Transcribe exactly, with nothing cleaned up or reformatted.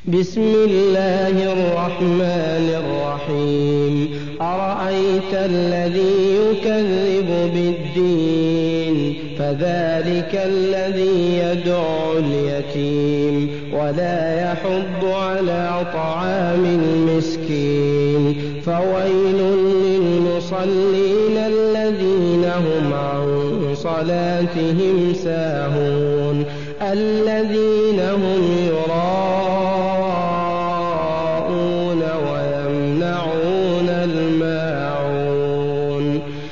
بسم الله الرحمن الرحيم أرأيت الذي يكذب بالدين فذلك الذي يدعو اليتيم ولا يحض على طعام المسكين فويل للمصلين الذين هم عن صلاتهم ساهون الذين هم يراءون